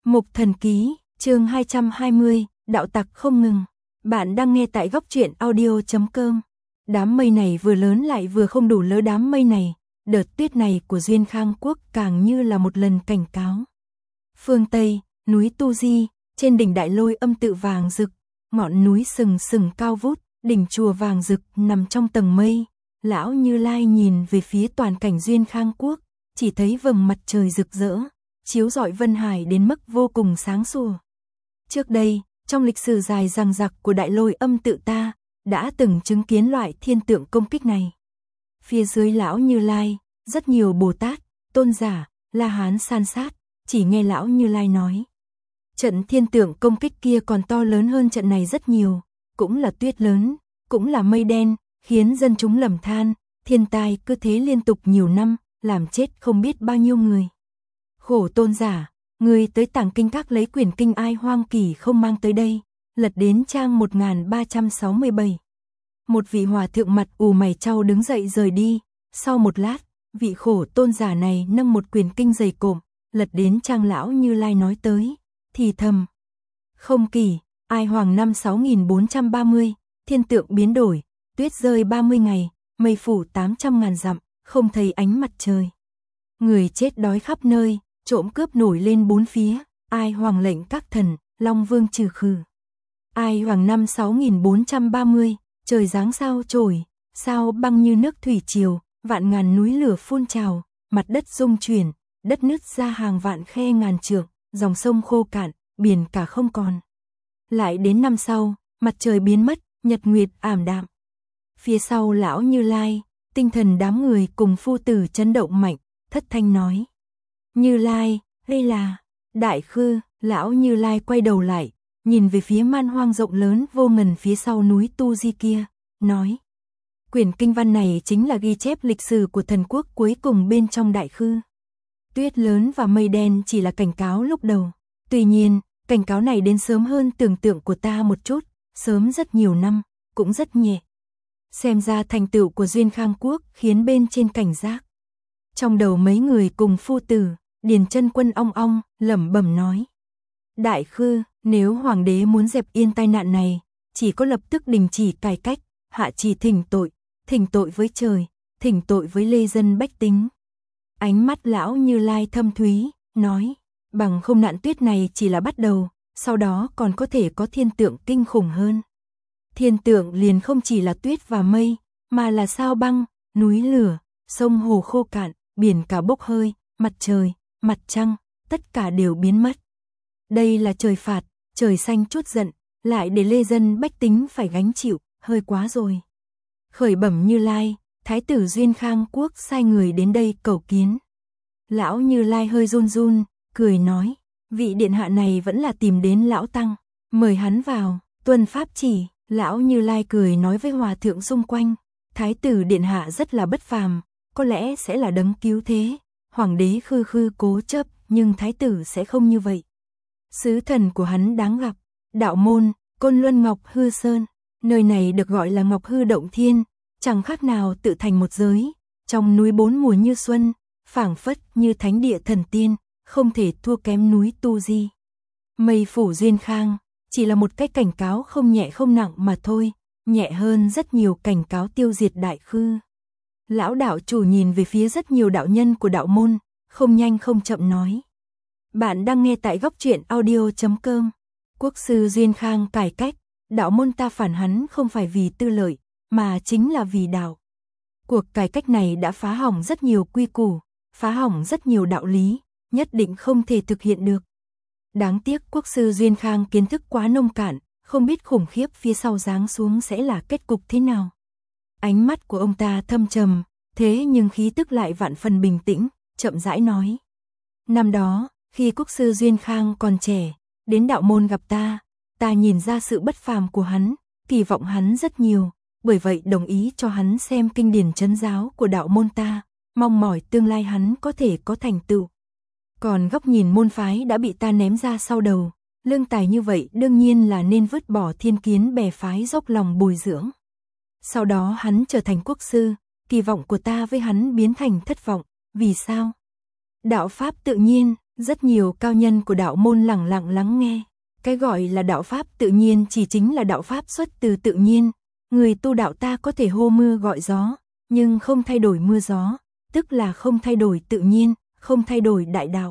Mục Thần Ký, chương 220, đạo tặc không ngừng. Bạn đang nghe tại góc truyện audio.com. Đám mây này vừa lớn lại vừa không đủ lớn. Đám mây này, đợt tuyết này của Duyên Khang Quốc càng như là một lần cảnh cáo. Phương Tây, núi Tu Di, trên đỉnh Đại Lôi Âm tự vàng rực, ngọn núi sừng sừng cao vút, đỉnh chùa vàng rực nằm trong tầng mây. Lão Như Lai nhìn về phía toàn cảnh Duyên Khang Quốc, chỉ thấy vầng mặt trời rực rỡ, chiếu rọi Vân Hải đến mức vô cùng sáng sủa. Trước đây, trong lịch sử dài dằng dặc của Đại Lôi Âm tự ta, đã từng chứng kiến loại thiên tượng công kích này. Phía dưới Lão Như Lai, rất nhiều Bồ Tát, Tôn giả, La Hán san sát, chỉ nghe Lão Như Lai nói. Trận thiên tượng công kích kia còn to lớn hơn trận này rất nhiều, cũng là tuyết lớn, cũng là mây đen, khiến dân chúng lầm than, thiên tai cứ thế liên tục nhiều năm, làm chết không biết bao nhiêu người. Khổ Tôn giả, người tới Tàng Kinh Các lấy quyển kinh Ai Hoang Kỳ không mang tới đây, lật đến trang 1367. Một vị hòa thượng mặt ù mày chau đứng dậy rời đi, sau một lát, vị khổ Tôn giả này nâng một quyển kinh dày cộm, lật đến trang Lão Như Lai nói tới, thì thầm. Không Kỳ, Ai Hoàng năm 6430, thiên tượng biến đổi, tuyết rơi 30 ngày, mây phủ 800.000 dặm, không thấy ánh mặt trời. Người chết đói khắp nơi, trộm cướp nổi lên bốn phía, Ai Hoàng lệnh các thần, Long Vương trừ khử. Ai Hoàng năm 6430, trời giáng sao trổi, sao băng như nước thủy triều, vạn ngàn núi lửa phun trào, mặt đất rung chuyển, đất nứt ra hàng vạn khe ngàn trượng, dòng sông khô cạn, biển cả không còn. Lại đến năm sau, mặt trời biến mất, nhật nguyệt ảm đạm. Phía sau Lão Như Lai, tinh thần đám người cùng phu tử chấn động mạnh, thất thanh nói. Như Lai, đây là Đại Khư. Lão Như Lai quay đầu lại, nhìn về phía man hoang rộng lớn vô ngần phía sau núi Tu Di kia, nói. Quyển kinh văn này chính là ghi chép lịch sử của thần quốc cuối cùng bên trong Đại Khư. Tuyết lớn và mây đen chỉ là cảnh cáo lúc đầu. Tuy nhiên, cảnh cáo này đến sớm hơn tưởng tượng của ta một chút, sớm rất nhiều năm, cũng rất nhẹ. Xem ra thành tựu của Duyên Khang Quốc khiến bên trên cảnh giác. Trong đầu mấy người cùng phu tử, Điền Chân Quân ong ong, lẩm bẩm nói. Đại Khư, nếu hoàng đế muốn dẹp yên tai nạn này, chỉ có lập tức đình chỉ cải cách, hạ chỉ thỉnh tội với trời, thỉnh tội với lê dân bách tính. Ánh mắt Lão Như Lai thâm thúy, nói, bằng không nạn tuyết này chỉ là bắt đầu, sau đó còn có thể có thiên tượng kinh khủng hơn. Thiên tượng liền không chỉ là tuyết và mây, mà là sao băng, núi lửa, sông hồ khô cạn, biển cả bốc hơi, mặt trời, mặt trăng, tất cả đều biến mất. Đây là trời phạt, trời xanh trút giận, lại để lê dân bách tính phải gánh chịu, hơi quá rồi. Khởi bẩm Như Lai, Thái tử Duyên Khang Quốc sai người đến đây cầu kiến. Lão Như Lai hơi run run, cười nói, vị điện hạ này vẫn là tìm đến Lão Tăng, mời hắn vào, tuân pháp chỉ. Lão Như Lai cười nói với hòa thượng xung quanh, Thái tử điện hạ rất là bất phàm, có lẽ sẽ là đấng cứu thế. Hoàng đế Khư Khư cố chấp, nhưng thái tử sẽ không như vậy. Sứ thần của hắn đáng gặp, đạo môn, Côn Luân Ngọc Hư Sơn, nơi này được gọi là Ngọc Hư Động Thiên, chẳng khác nào tự thành một giới, trong núi bốn mùa như xuân, phảng phất như thánh địa thần tiên, không thể thua kém núi Tu Di. Mây phủ Duyên Khang, chỉ là một cái cảnh cáo không nhẹ không nặng mà thôi, nhẹ hơn rất nhiều cảnh cáo tiêu diệt Đại Khư. Lão đạo chủ nhìn về phía rất nhiều đạo nhân của đạo môn, không nhanh không chậm nói. Bạn đang nghe tại góc truyện audio.com. Quốc sư Duyên Khang cải cách, đạo môn ta phản hắn không phải vì tư lợi, mà chính là vì đạo. Cuộc cải cách này đã phá hỏng rất nhiều quy củ, phá hỏng rất nhiều đạo lý, nhất định không thể thực hiện được. Đáng tiếc quốc sư Duyên Khang kiến thức quá nông cạn, không biết khủng khiếp phía sau giáng xuống sẽ là kết cục thế nào. Ánh mắt của ông ta thâm trầm, thế nhưng khí tức lại vạn phần bình tĩnh, chậm rãi nói. Năm đó, khi quốc sư Duyên Khang còn trẻ, đến đạo môn gặp ta nhìn ra sự bất phàm của hắn, kỳ vọng hắn rất nhiều, bởi vậy đồng ý cho hắn xem kinh điển trấn giáo của đạo môn ta, mong mỏi tương lai hắn có thể có thành tựu. Còn góc nhìn môn phái đã bị ta ném ra sau đầu, lương tài như vậy đương nhiên là nên vứt bỏ thiên kiến bè phái dốc lòng bồi dưỡng. Sau đó hắn trở thành quốc sư, kỳ vọng của ta với hắn biến thành thất vọng, vì sao? Đạo pháp tự nhiên, Rất nhiều cao nhân của đạo môn lẳng lặng lắng nghe. Cái gọi là đạo pháp tự nhiên chỉ chính là đạo pháp xuất từ tự nhiên. Người tu đạo ta có thể hô mưa gọi gió, nhưng không thay đổi mưa gió, tức là không thay đổi tự nhiên, không thay đổi đại đạo.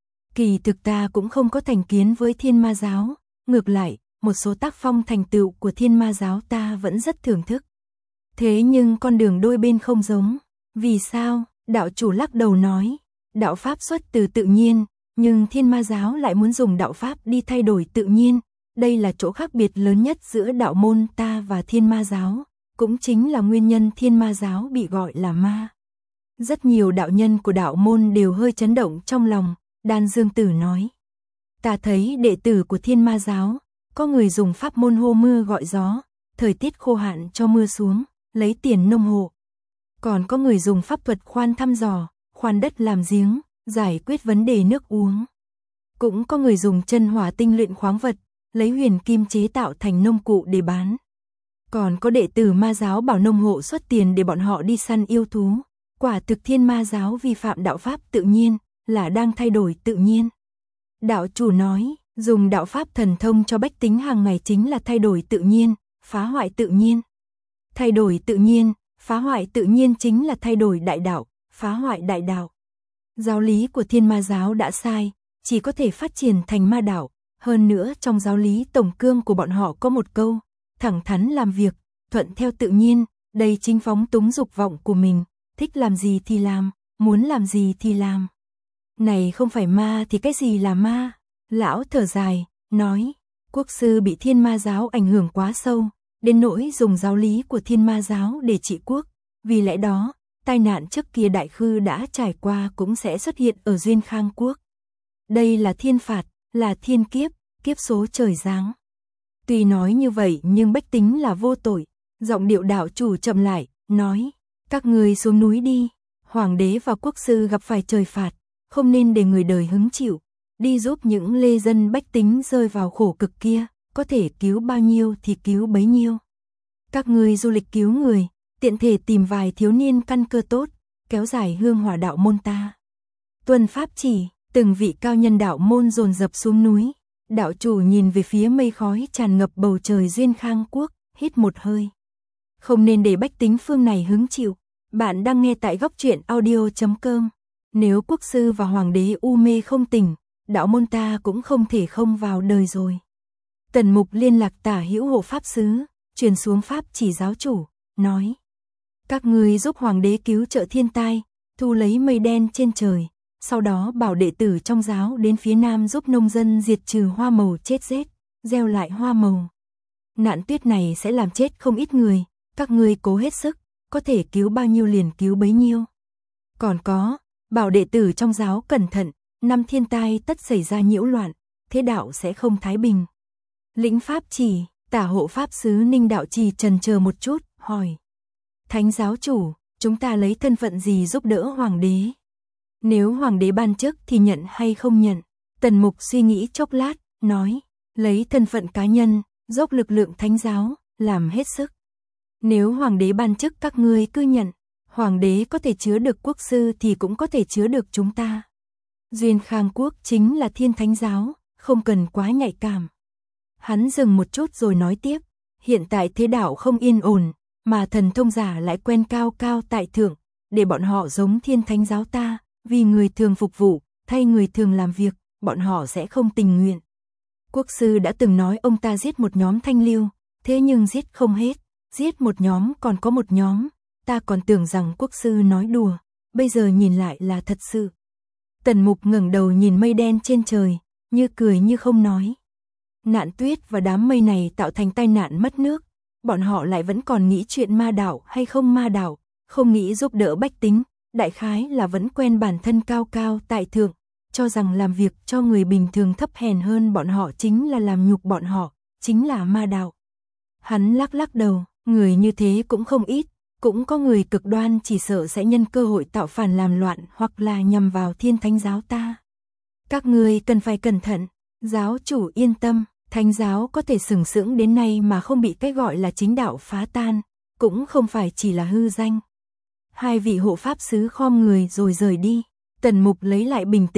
Kỳ thực ta cũng không có thành kiến với Thiên Ma giáo, ngược lại, một số tác phong thành tựu của Thiên Ma giáo ta vẫn rất thưởng thức. Thế nhưng con đường đôi bên không giống. Vì sao? Đạo chủ lắc đầu nói, đạo pháp xuất từ tự nhiên, nhưng Thiên Ma giáo lại muốn dùng đạo pháp đi thay đổi tự nhiên. Đây là chỗ khác biệt lớn nhất giữa đạo môn ta và Thiên Ma giáo, cũng chính là nguyên nhân Thiên Ma giáo bị gọi là ma. Rất nhiều đạo nhân của đạo môn đều hơi chấn động trong lòng. Đan Dương Tử nói, ta thấy đệ tử của Thiên Ma giáo, có người dùng pháp môn hô mưa gọi gió, thời tiết khô hạn cho mưa xuống, lấy tiền nông hộ. Còn có người dùng pháp thuật khoan thăm dò, khoan đất làm giếng, giải quyết vấn đề nước uống. Cũng có người dùng chân hỏa tinh luyện khoáng vật, lấy huyền kim chế tạo thành nông cụ để bán. Còn có đệ tử ma giáo bảo nông hộ xuất tiền để bọn họ đi săn yêu thú. Quả thực Thiên Ma giáo vi phạm đạo pháp tự nhiên, là đang thay đổi tự nhiên. Đạo chủ nói, dùng đạo pháp thần thông cho bách tính hàng ngày chính là thay đổi tự nhiên, phá hoại tự nhiên. Thay đổi tự nhiên, phá hoại tự nhiên chính là thay đổi đại đạo, phá hoại đại đạo. Giáo lý của Thiên Ma giáo đã sai, chỉ có thể phát triển thành ma đạo. Hơn nữa trong giáo lý tổng cương của bọn họ có một câu, thẳng thắn làm việc, thuận theo tự nhiên, đây chính phóng túng dục vọng của mình, thích làm gì thì làm, muốn làm gì thì làm. Này không phải ma thì cái gì là ma? Lão thở dài, nói, quốc sư bị Thiên Ma giáo ảnh hưởng quá sâu, đến nỗi dùng giáo lý của Thiên Ma giáo để trị quốc. Vì lẽ đó, tai nạn trước kia Đại Khư đã trải qua cũng sẽ xuất hiện ở Duyên Khang quốc. Đây là thiên phạt, là thiên kiếp, kiếp số trời giáng. Tuy nói như vậy nhưng bách tính là vô tội. Giọng điệu đạo chủ chậm lại, nói, các người xuống núi đi. Hoàng đế và quốc sư gặp phải trời phạt, không nên để người đời hứng chịu. Đi giúp những lê dân bách tính rơi vào khổ cực kia, có thể cứu bao nhiêu thì cứu bấy nhiêu. Các người du lịch cứu người, tiện thể tìm vài thiếu niên căn cơ tốt, kéo dài hương hỏa đạo môn ta. Tuân pháp chỉ, từng vị cao nhân đạo môn dồn dập xuống núi. Đạo chủ nhìn về phía mây khói tràn ngập bầu trời Duyên Khang quốc, hít một hơi. Không nên để bách tính phương này hứng chịu. Bạn đang nghe tại góc truyện audio.com. Nếu quốc sư và hoàng đế u mê không tỉnh, đạo môn ta cũng không thể không vào đời rồi. Tần Mục liên lạc Tả Hữu hộ pháp sứ, truyền xuống pháp chỉ giáo chủ, nói: các ngươi giúp hoàng đế cứu trợ thiên tai, thu lấy mây đen trên trời, sau đó bảo đệ tử trong giáo đến phía nam giúp nông dân diệt trừ hoa màu chết rét, gieo lại hoa màu. Nạn tuyết này sẽ làm chết không ít người, các ngươi cố hết sức, có thể cứu bao nhiêu liền cứu bấy nhiêu. Còn có, bảo đệ tử trong giáo cẩn thận, năm thiên tai tất xảy ra nhiễu loạn, thế đạo sẽ không thái bình. Lĩnh pháp chỉ, Tả hộ pháp sứ Ninh Đạo Trì trần chờ một chút, hỏi: Thánh giáo chủ, chúng ta lấy thân phận gì giúp đỡ hoàng đế? Nếu hoàng đế ban chức thì nhận hay không nhận? Tần Mục suy nghĩ chốc lát, nói: lấy thân phận cá nhân, dốc lực lượng thánh giáo, làm hết sức. Nếu hoàng đế ban chức các ngươi cứ nhận, hoàng đế có thể chứa được quốc sư thì cũng có thể chứa được chúng ta. Duyên Khang quốc chính là thiên thánh giáo, không cần quá nhạy cảm. Hắn dừng một chút rồi nói tiếp: hiện tại thế đạo không yên ổn, mà thần thông giả lại quen cao cao tại thượng, để bọn họ giống thiên thánh giáo ta, vì người thường phục vụ, thay người thường làm việc, bọn họ sẽ không tình nguyện. Quốc sư đã từng nói ông ta giết một nhóm thanh lưu, thế nhưng giết không hết, giết một nhóm còn có một nhóm, ta còn tưởng rằng quốc sư nói đùa, bây giờ nhìn lại là thật sự. Tần Mục ngẩng đầu nhìn mây đen trên trời, như cười như không nói. Nạn tuyết và đám mây này tạo thành tai nạn mất nước, bọn họ lại vẫn còn nghĩ chuyện ma đạo hay không ma đạo, không nghĩ giúp đỡ bách tính, đại khái là vẫn quen bản thân cao cao tại thượng, cho rằng làm việc cho người bình thường thấp hèn hơn bọn họ chính là làm nhục bọn họ, chính là ma đạo. Hắn lắc lắc đầu, người như thế cũng không ít, cũng có người cực đoan chỉ sợ sẽ nhân cơ hội tạo phản làm loạn hoặc là nhằm vào thiên thánh giáo ta. Các ngươi cần phải cẩn thận, giáo chủ yên tâm. Thánh giáo có thể sừng sững đến nay mà không bị cái gọi là chính đạo phá tan, cũng không phải chỉ là hư danh. Hai vị hộ pháp sứ khom người rồi rời đi. Tần Mục lấy lại bình tĩnh,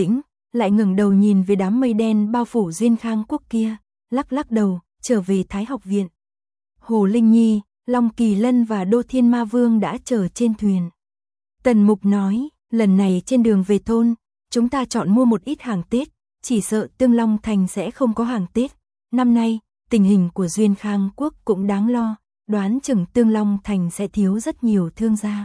lại ngẩng đầu nhìn về đám mây đen bao phủ Duyên Khang Quốc kia, lắc lắc đầu, trở về Thái học viện. Hồ Linh Nhi, Long Kỳ Lân và Đô Thiên Ma Vương đã chờ trên thuyền. Tần Mục nói, lần này trên đường về thôn, chúng ta chọn mua một ít hàng Tết, chỉ sợ Tương Long Thành sẽ không có hàng Tết. Năm nay, tình hình của Duyên Khang Quốc cũng đáng lo, đoán chừng Tương Long Thành sẽ thiếu rất nhiều thương gia.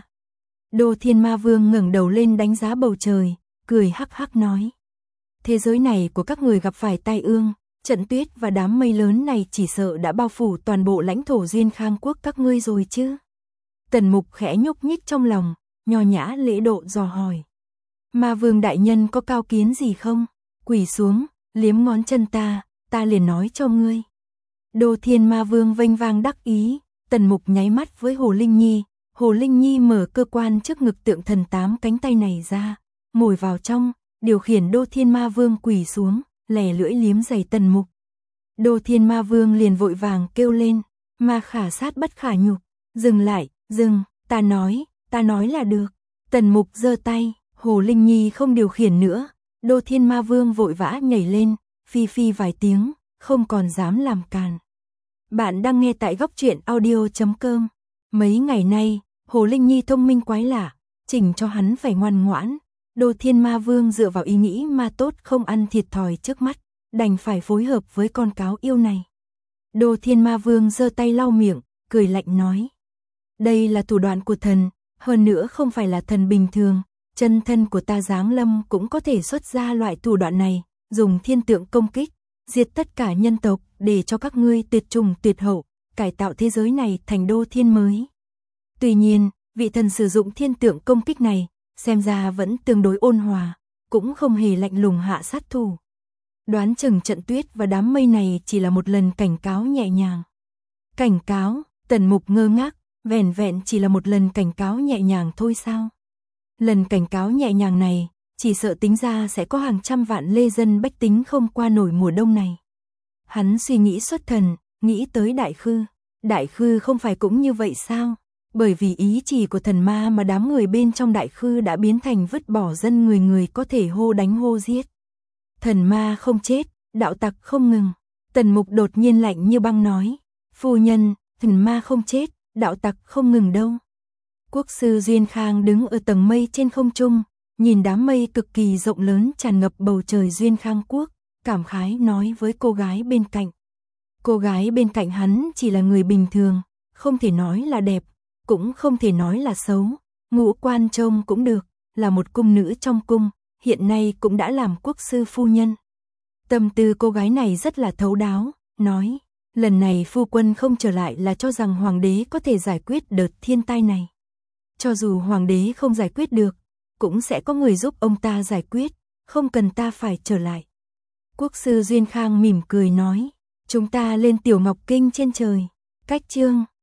Đô Thiên Ma Vương ngẩng đầu lên đánh giá bầu trời, cười hắc hắc nói. Thế giới này của các người gặp phải tai ương, trận tuyết và đám mây lớn này chỉ sợ đã bao phủ toàn bộ lãnh thổ Duyên Khang Quốc các ngươi rồi chứ. Tần Mục khẽ nhúc nhích trong lòng, nho nhã lễ độ dò hỏi. Ma Vương đại nhân có cao kiến gì không? Quỳ xuống, liếm ngón chân ta liền nói cho ngươi. Đô Thiên Ma Vương vênh vang đắc ý, Tần Mục nháy mắt với Hồ Linh Nhi. Hồ Linh Nhi mở cơ quan trước ngực tượng thần 8 cánh tay này ra, ngồi vào trong, điều khiển Đô Thiên Ma Vương quỳ xuống, lè lưỡi liếm giày Tần Mục. Đô Thiên Ma Vương liền vội vàng kêu lên, ma khả sát bất khả nhục, dừng lại, dừng, ta nói là được. Tần Mục giơ tay, Hồ Linh Nhi không điều khiển nữa, Đô Thiên Ma Vương vội vã nhảy lên, phi phi vài tiếng, không còn dám làm càn. Bạn đang nghe tại góc truyện audio.com. Mấy ngày nay, Hồ Linh Nhi thông minh quái lạ, chỉnh cho hắn phải ngoan ngoãn. Đô Thiên Ma Vương dựa vào ý nghĩ ma tốt không ăn thiệt thòi trước mắt, đành phải phối hợp với con cáo yêu này. Đô Thiên Ma Vương giơ tay lau miệng, cười lạnh nói. Đây là thủ đoạn của thần, hơn nữa không phải là thần bình thường, chân thân của ta giáng lâm cũng có thể xuất ra loại thủ đoạn này, dùng thiên tượng công kích, diệt tất cả nhân tộc để cho các ngươi tuyệt trùng tuyệt hậu, cải tạo thế giới này thành đô thiên mới. Tuy nhiên, vị thần sử dụng thiên tượng công kích này, xem ra vẫn tương đối ôn hòa, cũng không hề lạnh lùng hạ sát thủ. Đoán chừng trận tuyết và đám mây này chỉ là một lần cảnh cáo nhẹ nhàng. Cảnh cáo, Tần Mục ngơ ngác, vẻn vẹn chỉ là một lần cảnh cáo nhẹ nhàng thôi sao? Lần cảnh cáo nhẹ nhàng này, chỉ sợ tính ra sẽ có hàng trăm vạn lê dân bách tính không qua nổi mùa đông này. Hắn suy nghĩ xuất thần, nghĩ tới Đại Khư. Đại Khư không phải cũng như vậy sao? Bởi vì ý chỉ của thần ma mà đám người bên trong Đại Khư đã biến thành vứt bỏ dân người người có thể hô đánh hô giết. Thần ma không chết, đạo tặc không ngừng. Tần Mục đột nhiên lạnh như băng nói. Phu nhân, thần ma không chết, đạo tặc không ngừng đâu. Quốc sư Duyên Khang đứng ở tầng mây trên không trung, nhìn đám mây cực kỳ rộng lớn tràn ngập bầu trời Duyên Khang Quốc, cảm khái nói với cô gái bên cạnh. Cô gái bên cạnh hắn chỉ là người bình thường, không thể nói là đẹp, cũng không thể nói là xấu, ngũ quan trông cũng được, là một cung nữ trong cung, hiện nay cũng đã làm quốc sư phu nhân. Tâm tư cô gái này rất là thấu đáo, nói, lần này phu quân không trở lại là cho rằng hoàng đế có thể giải quyết đợt thiên tai này. Cho dù hoàng đế không giải quyết được, cũng sẽ có người giúp ông ta giải quyết, không cần ta phải trở lại. Quốc sư Duyên Khang mỉm cười nói, chúng ta lên Tiểu Ngọc Kinh trên trời. Cách chương